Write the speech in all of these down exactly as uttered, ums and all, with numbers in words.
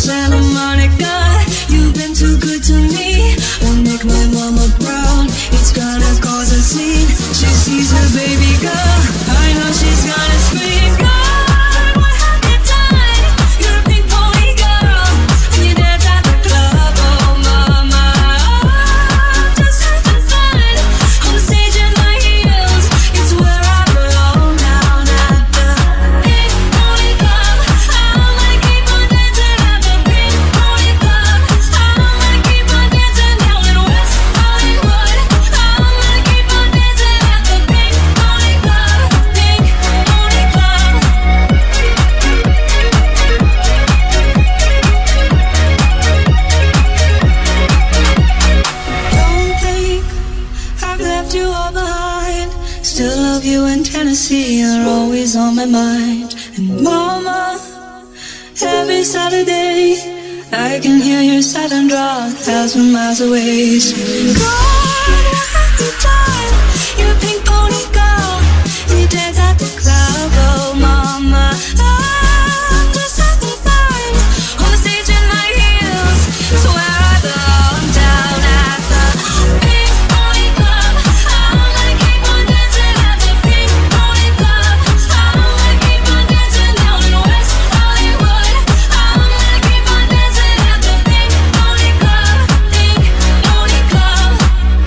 Santa Monica. You've been too good to me. Won't make my mama proud. It's gonna cause a scene. She sees her baby girl. I know she's gonna scream. God, what have you done? You're a pink pony girl, and you dance at the club. Oh mama, I'm just having fun on the stage in my heels. It's where I belong down at the pink pony club. I wanna keep on dancing at the pink pony club. I wanna keep on dancing down in West Hollywood. I wanna keep on dancing at the pink pony club. Pink pony club. Don't think I've left you all behind. Still love you in Tennessee. You're always on my mind. And mama, every Saturday I can hear your southern drawl a thousand miles away. So God, what have you done? You're a pink pony girl, and you dance at the club. Oh mama, I'm just having fun on the stage in my heels. So where I belong down at the pink pony club. I wanna keep on dancing at the pink pony club. I wanna keep on dancing down in West Hollywood. I wanna keep on dancing at the pink pony club. Pink pony club.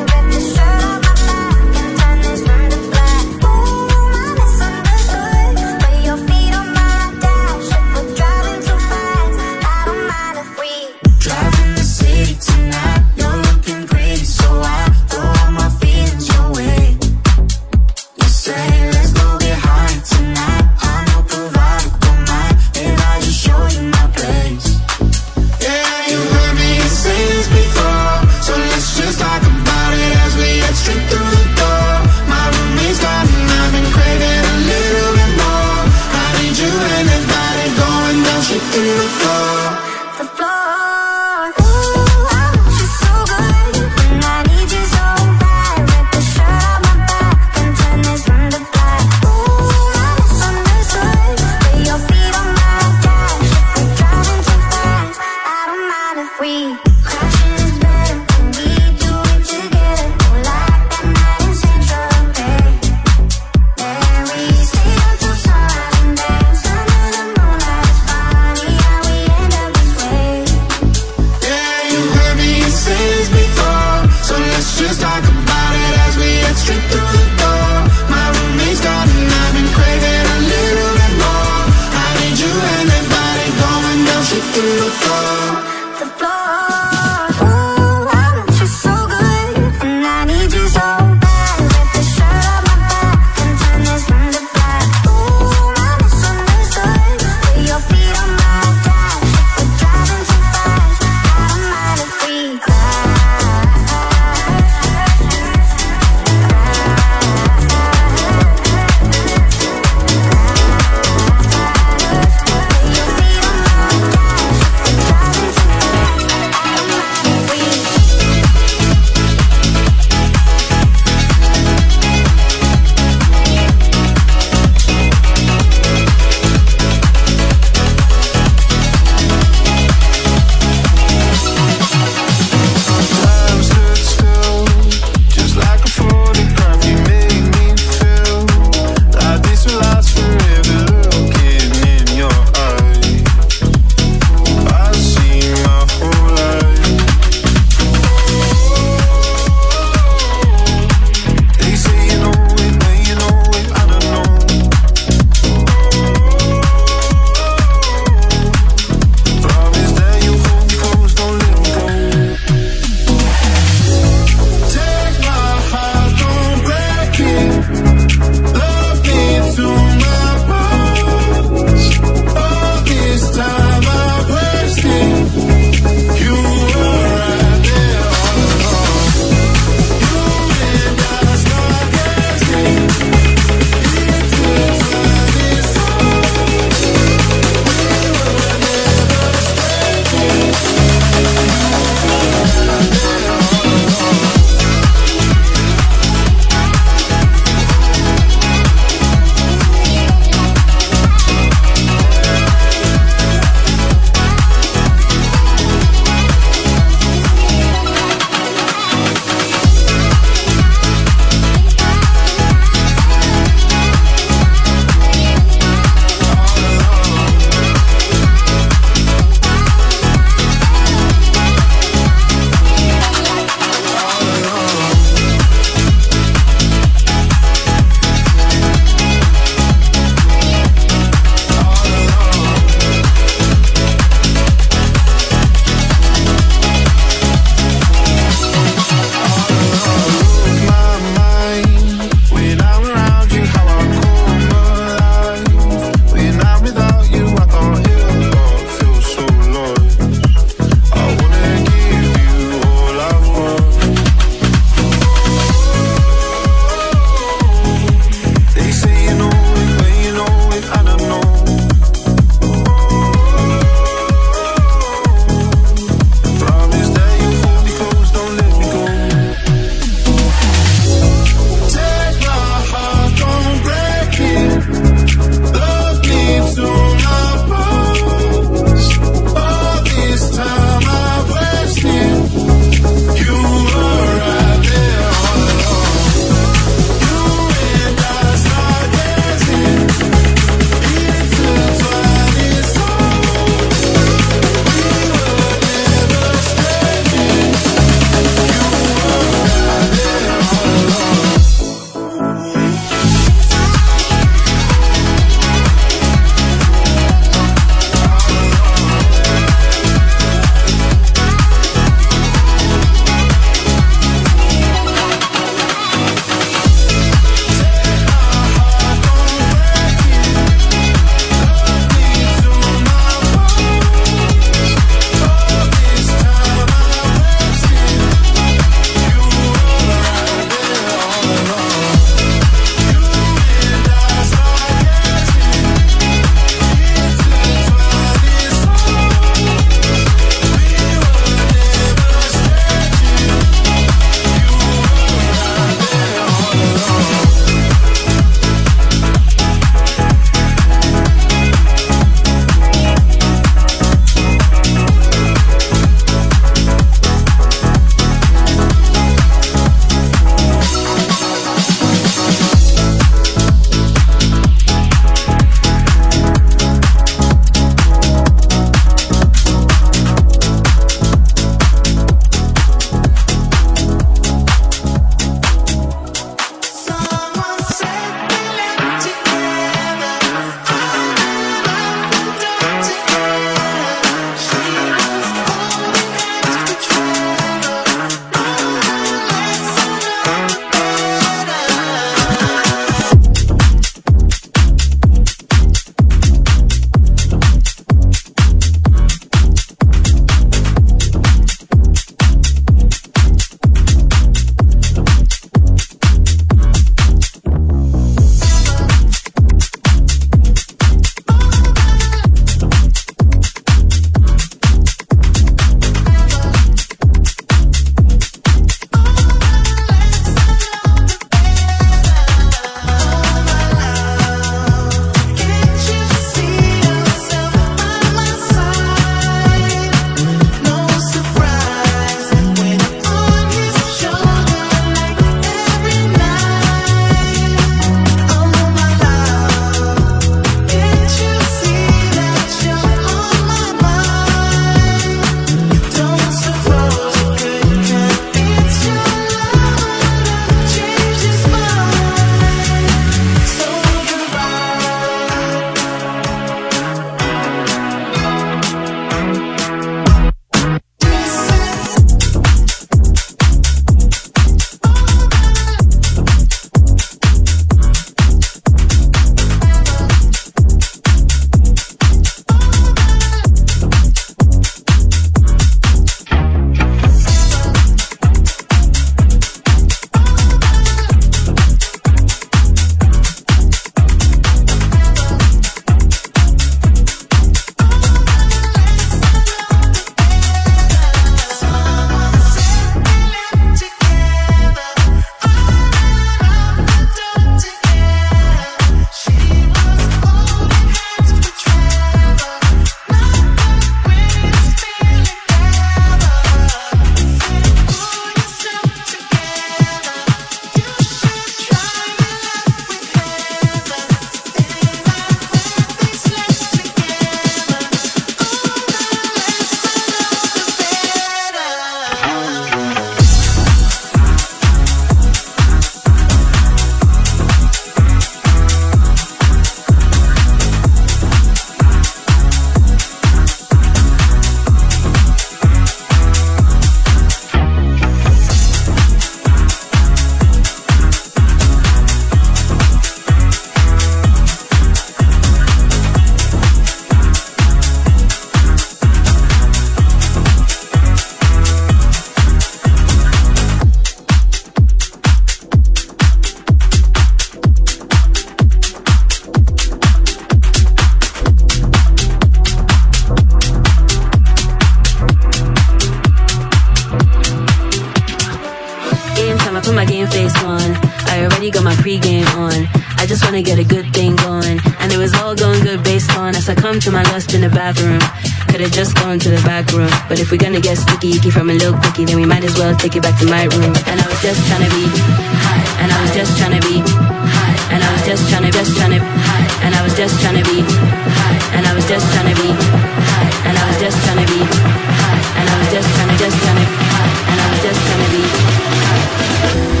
wanna get a good thing going. And it was all going good based on as I come to my lust in the bathroom. Could've just gone to the back room, but if we're gonna get sticky icky from a little quickie, then we might as well take it back to my room. And I was just trying to be high, and I was just trying to be high, and I was just trying to, just trying to high, and I was just trying to be high, and I was just trying to be high, and I was just trying to be high, and I was just trying to, just trying to high, and I was just trying to be high.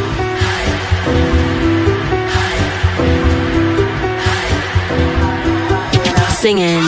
Singing.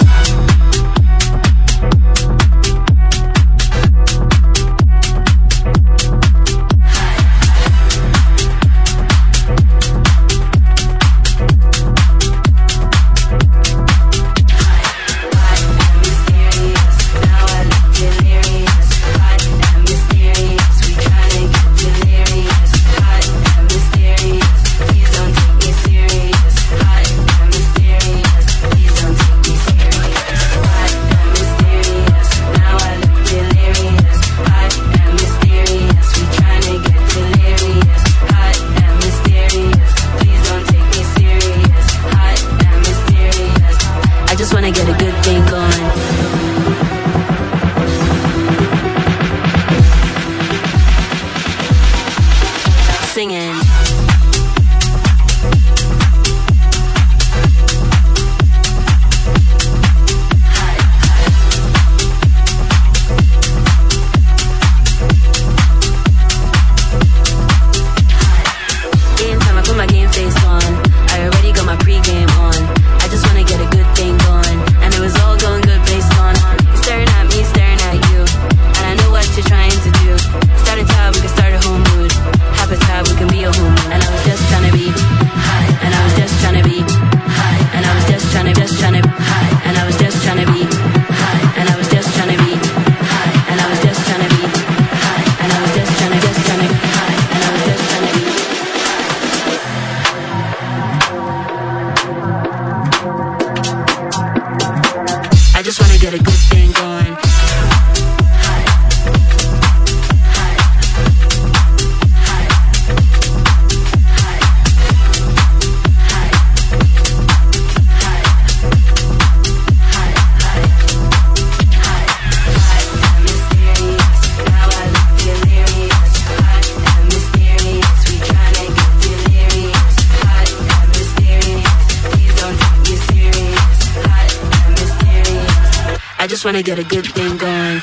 Just wanna get a good thing going.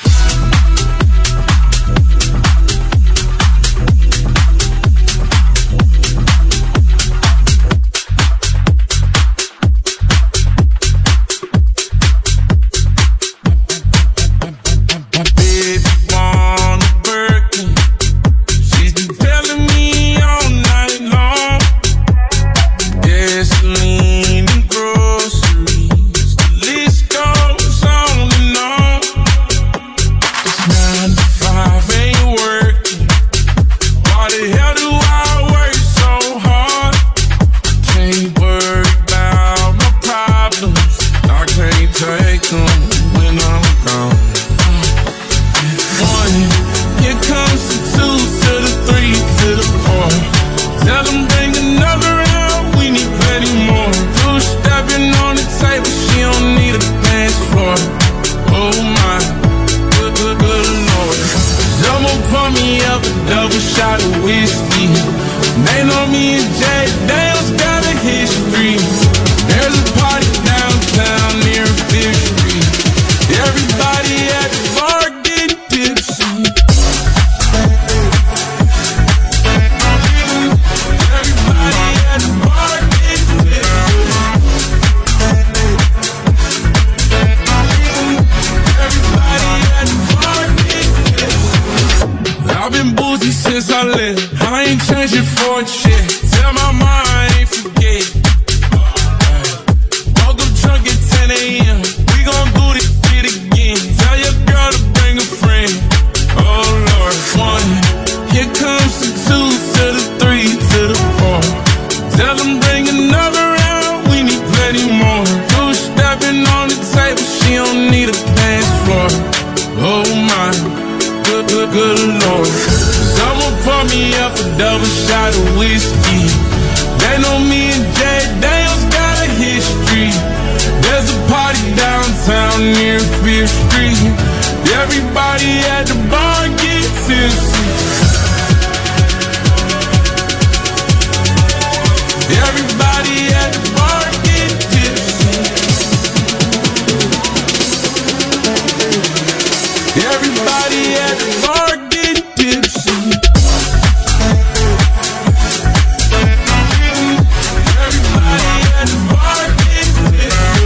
good Lord. Someone pour me up a double shot of whiskey. They know me and Jay town near Fifth Street. Everybody at the bar gets tipsy. Everybody at the bar gets tipsy. Everybody at the bar gets tipsy. Everybody at the bar gets tipsy.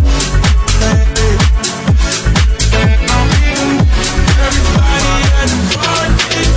Everybody at the bar gets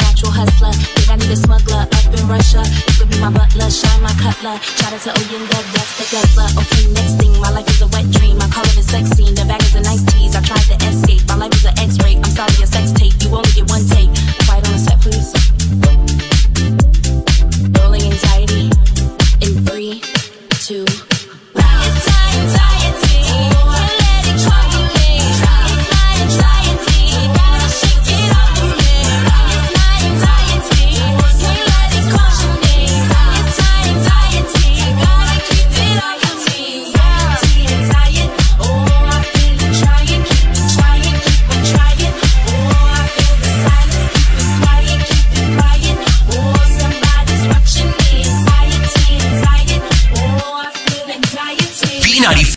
hustler. You could be my butler, shine my cutler. Shout out to Oyinda,